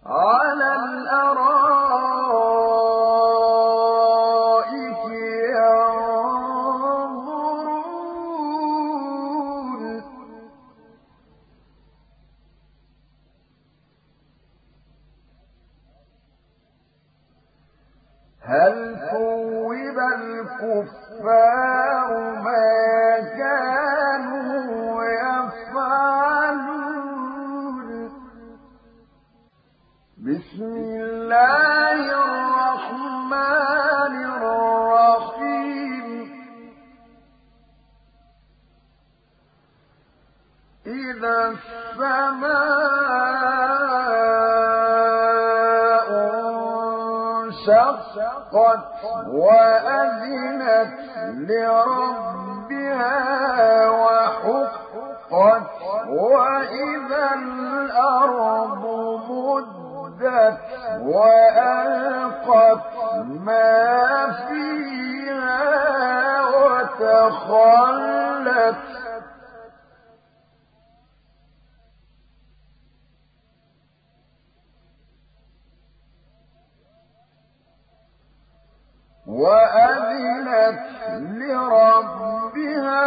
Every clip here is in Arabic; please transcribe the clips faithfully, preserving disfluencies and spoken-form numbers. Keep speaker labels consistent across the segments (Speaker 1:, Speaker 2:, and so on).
Speaker 1: على الأرائك ينظرون هل ثوب الكفار ما كانوا يفعلون بسم الله الرحمن الرحيم إذا السماء انشقت وأذنت لربها وحقت وإذا الأرض مدت وألقت ما فيها وتخلت وأذنت لربها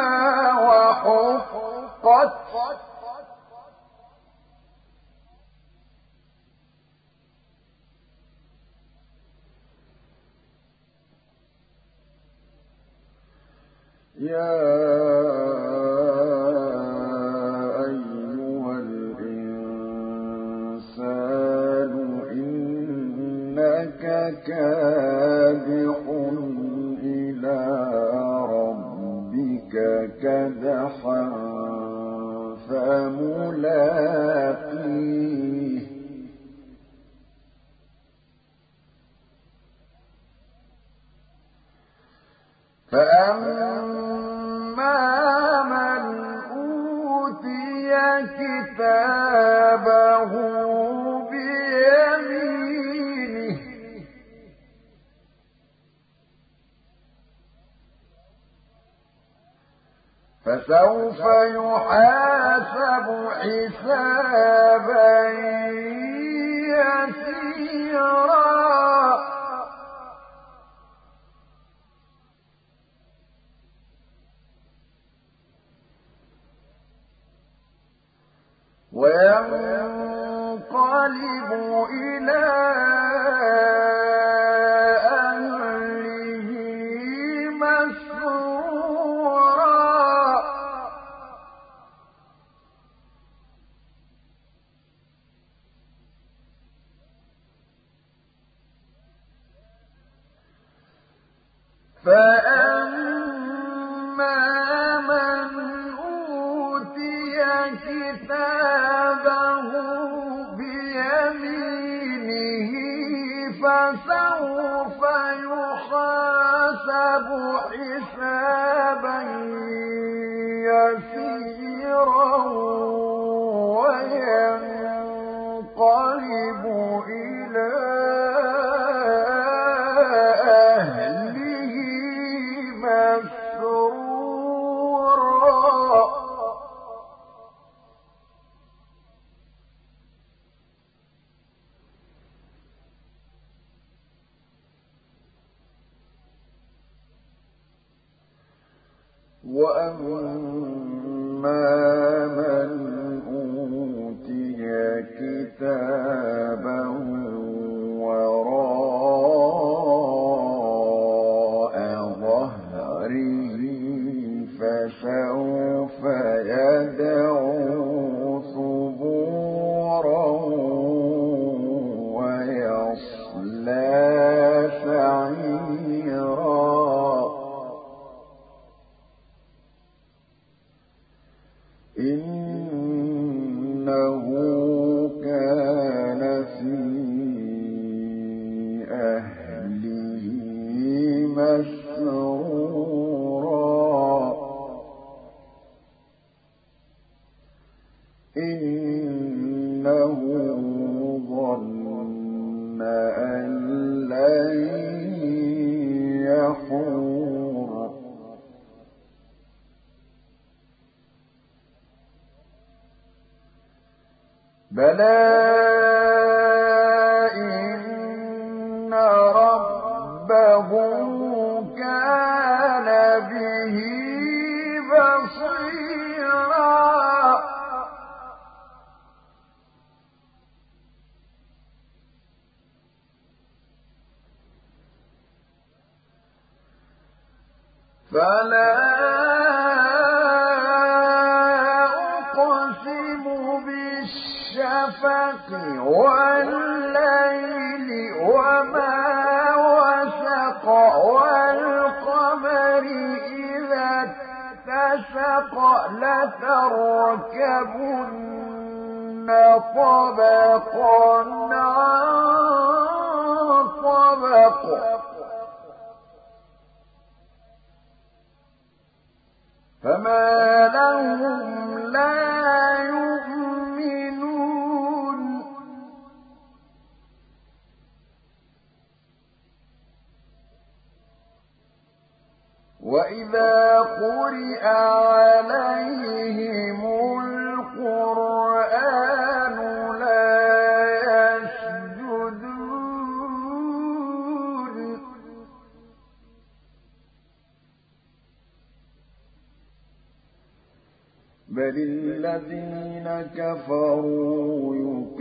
Speaker 1: وحقت يا أيها الإنسان إنك كادح إلى ربك كدحا فملاقيه فأما من أوتي كتابه بيمينه فسوف يحاسب حسابا يسيرا وينقلب إلى أهله مسرورا فأما من أوتي كتابه بيمينه فسوف يحاسب حسابا يسيرا وينقلب إلى أهله مسرورا وأما من أوتي كتابه وراء ظهره فسوف يدعو ثبورا ويصلى سعيرا إنه كان في أهله مسرورا إنه ظن أن لن يحور بلى فلا أقسم بالشفق والليل وما وسق والقمر إذا اتسق لتركبن طبقا عن طبق فما لهم لا يؤمنون وإذا قرئ عليهم القرآن لا يسجدون بل الذين كفروا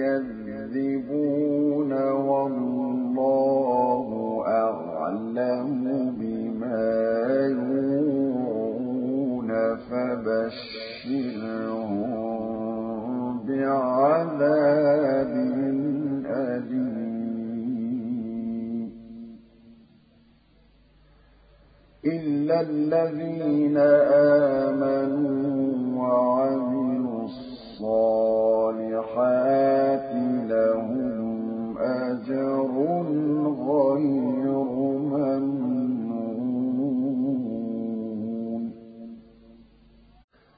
Speaker 1: يكذبون والله أعلم بما يوعون فبشرهم بعذاب أليم إلا الذين آمنوا وعملوا الصالحات لهم أجر غير